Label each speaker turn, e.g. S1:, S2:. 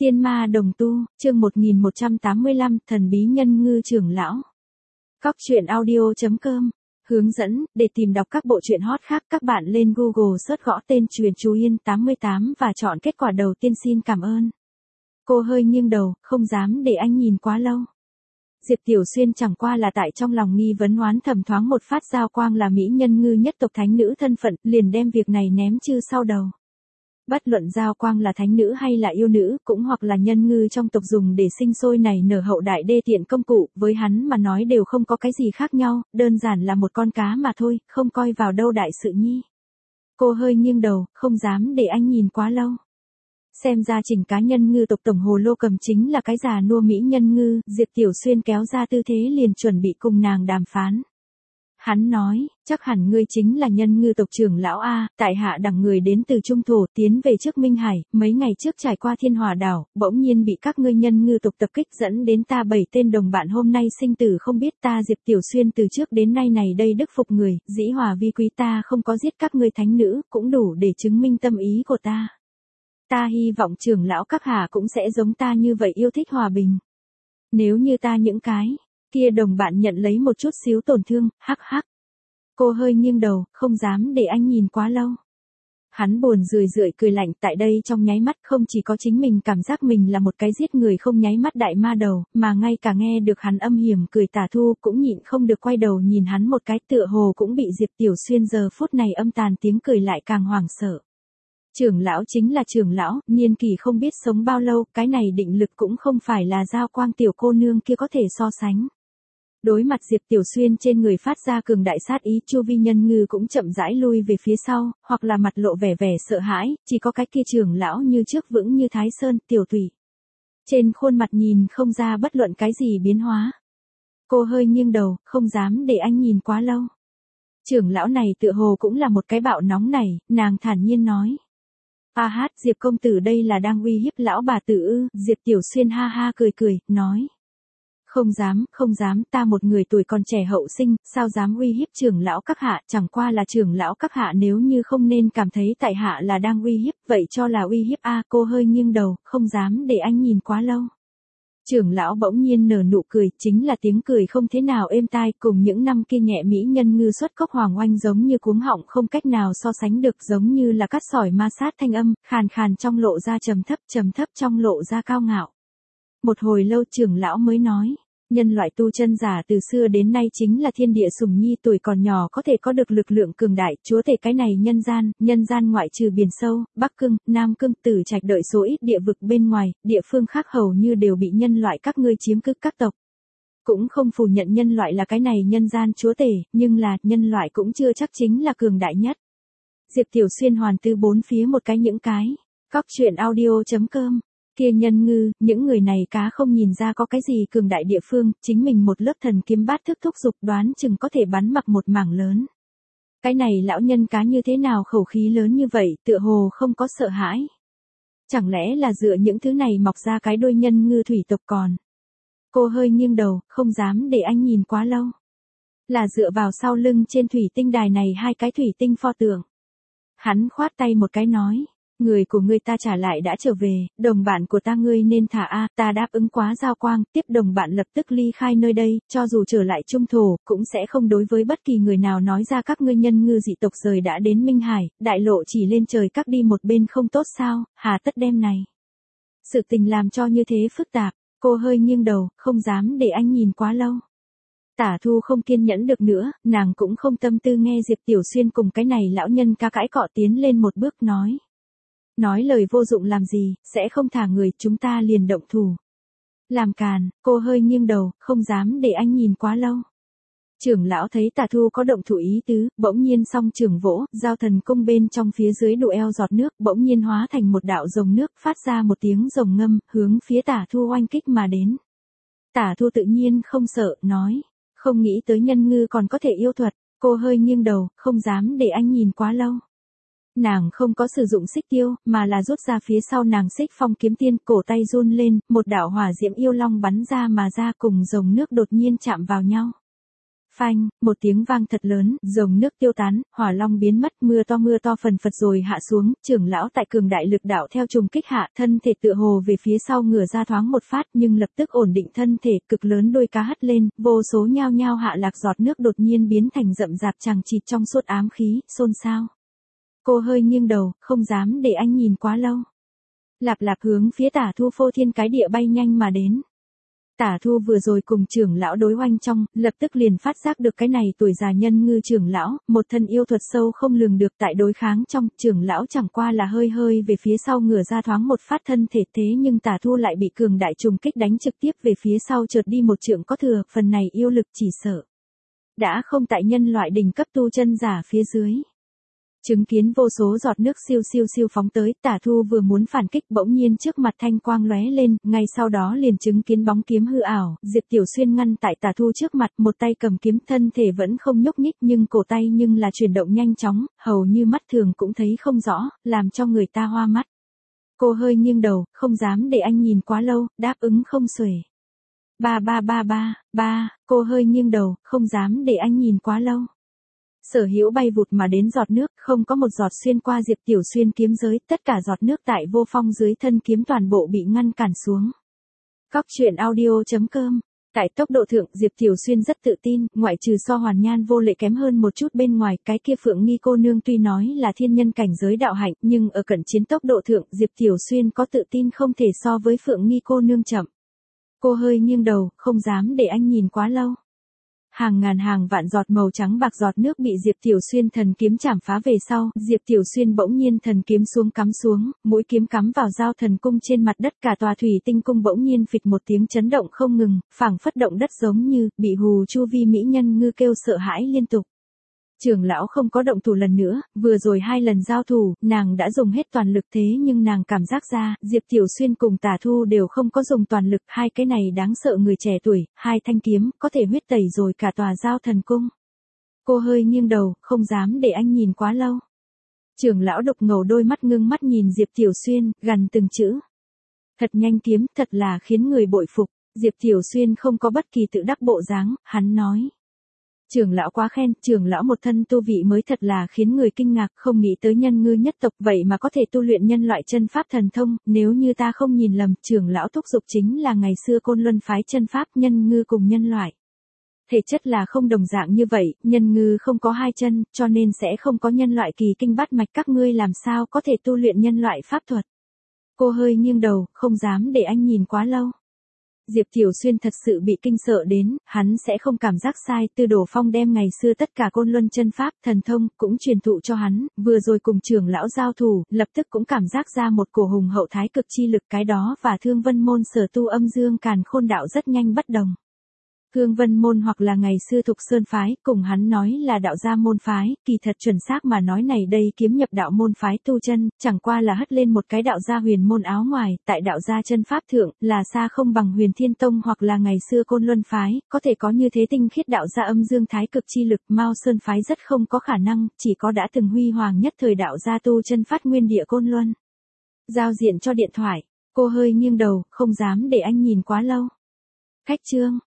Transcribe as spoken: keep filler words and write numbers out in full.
S1: Tiên ma đồng tu, chương một nghìn một trăm tám mươi lăm, thần bí nhân ngư trưởng lão. Cóc truyện audio chấm com. Hướng dẫn, để tìm đọc các bộ truyện hot khác các bạn lên Google search gõ tên Truyện Chú Yên tám mươi tám và chọn kết quả đầu tiên. Xin cảm ơn. Cô hơi nghiêng đầu, không dám để anh nhìn quá lâu. Diệp Tiểu Xuyên chẳng qua là tại trong lòng nghi vấn oán thầm thoáng một phát Giao Quang là mỹ nhân ngư nhất tộc thánh nữ thân phận, liền đem việc này ném chư sau đầu. Bất luận Giao Quang là thánh nữ hay là yêu nữ, cũng hoặc là nhân ngư trong tộc dùng để sinh sôi nảy nở hậu đại đê tiện công cụ, với hắn mà nói đều không có cái gì khác nhau, đơn giản là một con cá mà thôi, không coi vào đâu đại sự nhi. Cô hơi nghiêng đầu, không dám để anh nhìn quá lâu. Xem ra Trình cá nhân ngư tộc tổng hồ lô cầm chính là cái già nua mỹ nhân ngư, Diệp Tiểu Xuyên kéo ra tư thế liền chuẩn bị cùng nàng đàm phán. Hắn nói, chắc hẳn ngươi chính là nhân ngư tộc trưởng lão A, tại hạ đẳng người đến từ Trung Thổ tiến về trước Minh Hải, mấy ngày trước trải qua Thiên Hỏa đảo, bỗng nhiên bị các ngươi nhân ngư tộc tập kích dẫn đến ta bảy tên đồng bạn hôm nay sinh tử không biết ta Diệp Tiểu Xuyên từ trước đến nay này đây đức phục người, dĩ hòa vi quý ta không có giết các ngươi thánh nữ, cũng đủ để chứng minh tâm ý của ta. Ta hy vọng trưởng lão các hạ cũng sẽ giống ta như vậy yêu thích hòa bình. Nếu như ta những cái kia đồng bạn nhận lấy một chút xíu tổn thương, hắc hắc. Cô hơi nghiêng đầu, không dám để anh nhìn quá lâu. Hắn buồn rười rượi cười lạnh, tại đây trong nháy mắt không chỉ có chính mình cảm giác mình là một cái giết người không nháy mắt đại ma đầu, mà ngay cả nghe được hắn âm hiểm cười Tả Thu cũng nhịn không được quay đầu nhìn hắn một cái, tựa hồ cũng bị Diệp Tiểu Xuyên giờ phút này âm tàn tiếng cười lại càng hoảng sợ. Trưởng lão chính là trưởng lão, niên kỳ không biết sống bao lâu, cái này định lực cũng không phải là Giao Quang tiểu cô nương kia có thể so sánh. Đối mặt Diệp Tiểu Xuyên trên người phát ra cường đại sát ý, chu vi nhân ngư cũng chậm rãi lui về phía sau, hoặc là mặt lộ vẻ vẻ sợ hãi, chỉ có cái kia trưởng lão như trước vững như Thái Sơn, Tiểu Thủy. Trên khuôn mặt nhìn không ra bất luận cái gì biến hóa. Cô hơi nghiêng đầu, không dám để anh nhìn quá lâu. Trưởng lão này tựa hồ cũng là một cái bạo nóng này, nàng thản nhiên nói. A hát, Diệp công tử đây là đang uy hiếp lão bà tử ư? Diệp Tiểu Xuyên ha ha cười cười, nói. Không dám, không dám, ta một người tuổi còn trẻ hậu sinh, sao dám uy hiếp trưởng lão các hạ, chẳng qua là trưởng lão các hạ nếu như không nên cảm thấy tại hạ là đang uy hiếp, vậy cho là uy hiếp a. Cô hơi nghiêng đầu, không dám để anh nhìn quá lâu. Trưởng lão bỗng nhiên nở nụ cười, chính là tiếng cười không thế nào êm tai, cùng những năm kia nhẹ mỹ nhân ngư xuất cốc hoàng oanh giống như cuống họng không cách nào so sánh được, giống như là cắt sỏi ma sát thanh âm, khàn khàn trong lộ ra trầm thấp, trầm thấp trong lộ ra cao ngạo. Một hồi lâu trưởng lão mới nói, nhân loại tu chân giả từ xưa đến nay chính là thiên địa sủng nhi, tuổi còn nhỏ có thể có được lực lượng cường đại, chúa tể cái này nhân gian, nhân gian ngoại trừ biển sâu, Bắc Cương, Nam Cương, Tử Trạch đợi số ít địa vực bên ngoài, địa phương khác hầu như đều bị nhân loại các ngươi chiếm cứ các tộc. Cũng không phủ nhận nhân loại là cái này nhân gian chúa tể, nhưng là, nhân loại cũng chưa chắc chính là cường đại nhất. Diệp Tiểu Xuyên hoàn tư bốn phía một cái những cái, cóc truyện audio chấm com. Kia nhân ngư, những người này cá không nhìn ra có cái gì cường đại địa phương, chính mình một lớp thần kiếm bát thức thúc dục đoán chừng có thể bắn mặc một mảng lớn. Cái này lão nhân cá như thế nào khẩu khí lớn như vậy, tựa hồ không có sợ hãi. Chẳng lẽ là dựa những thứ này mọc ra cái đôi nhân ngư thủy tộc còn. Cô hơi nghiêng đầu, không dám để anh nhìn quá lâu. Là dựa vào sau lưng trên thủy tinh đài này hai cái thủy tinh pho tượng. Hắn khoát tay một cái nói. Người của ngươi ta trả lại đã trở về, đồng bạn của ta ngươi nên thả a, ta đáp ứng quá Giao Quang, tiếp đồng bạn lập tức ly khai nơi đây, cho dù trở lại Trung Thổ, cũng sẽ không đối với bất kỳ người nào nói ra các ngươi nhân ngư dị tộc rời đã đến Minh Hải, đại lộ chỉ lên trời các đi một bên không tốt sao, hà tất đem này. Sự tình làm cho như thế phức tạp, cô hơi nghiêng đầu, không dám để anh nhìn quá lâu. Tả Thu không kiên nhẫn được nữa, nàng cũng không tâm tư nghe Diệp Tiểu Xuyên cùng cái này lão nhân ca cãi cọ tiến lên một bước nói. Nói lời vô dụng làm gì, sẽ không thả người, chúng ta liền động thủ. Làm càn, cô hơi nghiêng đầu, không dám để anh nhìn quá lâu. Trưởng lão thấy Tả Thu có động thủ ý tứ, bỗng nhiên song trường vỗ, giao thần cung bên trong phía dưới độ eo giọt nước, bỗng nhiên hóa thành một đạo rồng nước, phát ra một tiếng rồng ngâm, hướng phía Tả Thu oanh kích mà đến. Tả Thu tự nhiên không sợ, nói, không nghĩ tới nhân ngư còn có thể yêu thuật, cô hơi nghiêng đầu, không dám để anh nhìn quá lâu. Nàng không có sử dụng xích tiêu, mà là rút ra phía sau nàng xích phong kiếm tiên, cổ tay run lên, một đạo hỏa diễm yêu long bắn ra mà ra cùng dòng nước đột nhiên chạm vào nhau. Phanh, một tiếng vang thật lớn, dòng nước tiêu tán, hỏa long biến mất, mưa to mưa to phần phật rồi hạ xuống, trưởng lão tại cường đại lực đạo theo trùng kích hạ, thân thể tựa hồ về phía sau ngửa ra thoáng một phát nhưng lập tức ổn định thân thể, cực lớn đôi cá hất lên, vô số nhao nhao hạ lạc giọt nước đột nhiên biến thành rậm rạp chằng chịt trong suốt ám khí, xôn xao. Cô hơi nghiêng đầu, không dám để anh nhìn quá lâu. Lạp lạp hướng phía Tả Thu phô thiên cái địa bay nhanh mà đến. Tả Thu vừa rồi cùng trưởng lão đối oanh trong, lập tức liền phát giác được cái này tuổi già nhân ngư trưởng lão, một thân yêu thuật sâu không lường được tại đối kháng trong, trưởng lão chẳng qua là hơi hơi về phía sau ngửa ra thoáng một phát thân thể thế nhưng Tả Thu lại bị cường đại trùng kích đánh trực tiếp về phía sau trượt đi một trượng có thừa, phần này yêu lực chỉ sợ đã không tại nhân loại đỉnh cấp tu chân giả phía dưới. Chứng kiến vô số giọt nước siêu siêu siêu phóng tới, Tả Thu vừa muốn phản kích bỗng nhiên trước mặt thanh quang lóe lên, ngay sau đó liền chứng kiến bóng kiếm hư ảo, Diệp Tiểu Xuyên ngăn tại Tả Thu trước mặt, một tay cầm kiếm, thân thể vẫn không nhúc nhích nhưng cổ tay nhưng là chuyển động nhanh chóng, hầu như mắt thường cũng thấy không rõ, làm cho người ta hoa mắt. Cô hơi nghiêng đầu, không dám để anh nhìn quá lâu, đáp ứng không xuể. Ba ba ba ba, ba, cô hơi nghiêng đầu, không dám để anh nhìn quá lâu. Sở Hữu bay vụt mà đến giọt nước, không có một giọt xuyên qua Diệp Tiểu Xuyên kiếm giới, tất cả giọt nước tại vô phong dưới thân kiếm toàn bộ bị ngăn cản xuống. Cóc truyện audio chấm com. Tại tốc độ thượng, Diệp Tiểu Xuyên rất tự tin, ngoại trừ so Hoàn Nhan vô lệ kém hơn một chút bên ngoài, cái kia Phượng Nghi cô nương tuy nói là thiên nhân cảnh giới đạo hạnh, nhưng ở cận chiến tốc độ thượng, Diệp Tiểu Xuyên có tự tin không thể so với Phượng Nghi cô nương chậm. Cô hơi nghiêng đầu, không dám để anh nhìn quá lâu. Hàng ngàn hàng vạn giọt màu trắng bạc giọt nước bị Diệp Tiểu Xuyên thần kiếm chảm phá về sau, Diệp Tiểu Xuyên bỗng nhiên thần kiếm xuống cắm xuống, mũi kiếm cắm vào giao thần cung trên mặt đất, cả tòa thủy tinh cung bỗng nhiên phịch một tiếng chấn động không ngừng, phảng phất động đất giống như bị hù chu vi mỹ nhân ngư kêu sợ hãi liên tục. Trưởng lão không có động thủ lần nữa, vừa rồi hai lần giao thủ, nàng đã dùng hết toàn lực thế nhưng nàng cảm giác ra, Diệp Tiểu Xuyên cùng Tả Thu đều không có dùng toàn lực, hai cái này đáng sợ người trẻ tuổi, hai thanh kiếm, có thể huyết tẩy rồi cả tòa giao thần cung. Cô hơi nghiêng đầu, không dám để anh nhìn quá lâu. Trưởng lão đục ngầu đôi mắt ngưng mắt nhìn Diệp Tiểu Xuyên, gằn từng chữ. Thật nhanh kiếm, thật là khiến người bội phục. Diệp Tiểu Xuyên không có bất kỳ tự đắc bộ dáng, hắn nói. Trưởng lão quá khen, trưởng lão một thân tu vị mới thật là khiến người kinh ngạc, không nghĩ tới nhân ngư nhất tộc vậy mà có thể tu luyện nhân loại chân pháp thần thông, nếu như ta không nhìn lầm, trưởng lão thúc giục chính là ngày xưa Côn Luân phái chân pháp nhân ngư cùng nhân loại. Thể chất là không đồng dạng như vậy, nhân ngư không có hai chân, cho nên sẽ không có nhân loại kỳ kinh bát mạch, các ngươi làm sao có thể tu luyện nhân loại pháp thuật. Cô hơi nghiêng đầu, không dám để anh nhìn quá lâu. Diệp Tiểu Xuyên thật sự bị kinh sợ đến, hắn sẽ không cảm giác sai, Tư Đồ Phong đem ngày xưa tất cả Côn Luân chân pháp, thần thông, cũng truyền thụ cho hắn, vừa rồi cùng trưởng lão giao thủ, lập tức cũng cảm giác ra một cổ hùng hậu thái cực chi lực, cái đó và Thương Vân môn sở tu âm dương càn khôn đạo rất nhanh bất đồng. Thương Vân môn hoặc là ngày xưa Thục Sơn phái, cùng hắn nói là đạo gia môn phái, kỳ thật chuẩn xác mà nói này đây kiếm nhập đạo môn phái tu chân, chẳng qua là hất lên một cái đạo gia huyền môn áo ngoài, tại đạo gia chân pháp thượng, là xa không bằng Huyền Thiên Tông hoặc là ngày xưa Côn Luân phái, có thể có như thế tinh khiết đạo gia âm dương thái cực chi lực, Mao Sơn phái rất không có khả năng, chỉ có đã từng huy hoàng nhất thời đạo gia tu chân phát nguyên địa Côn Luân. Giao diện cho điện thoại, cô hơi nghiêng đầu, không dám để anh nhìn quá lâu. Khách chương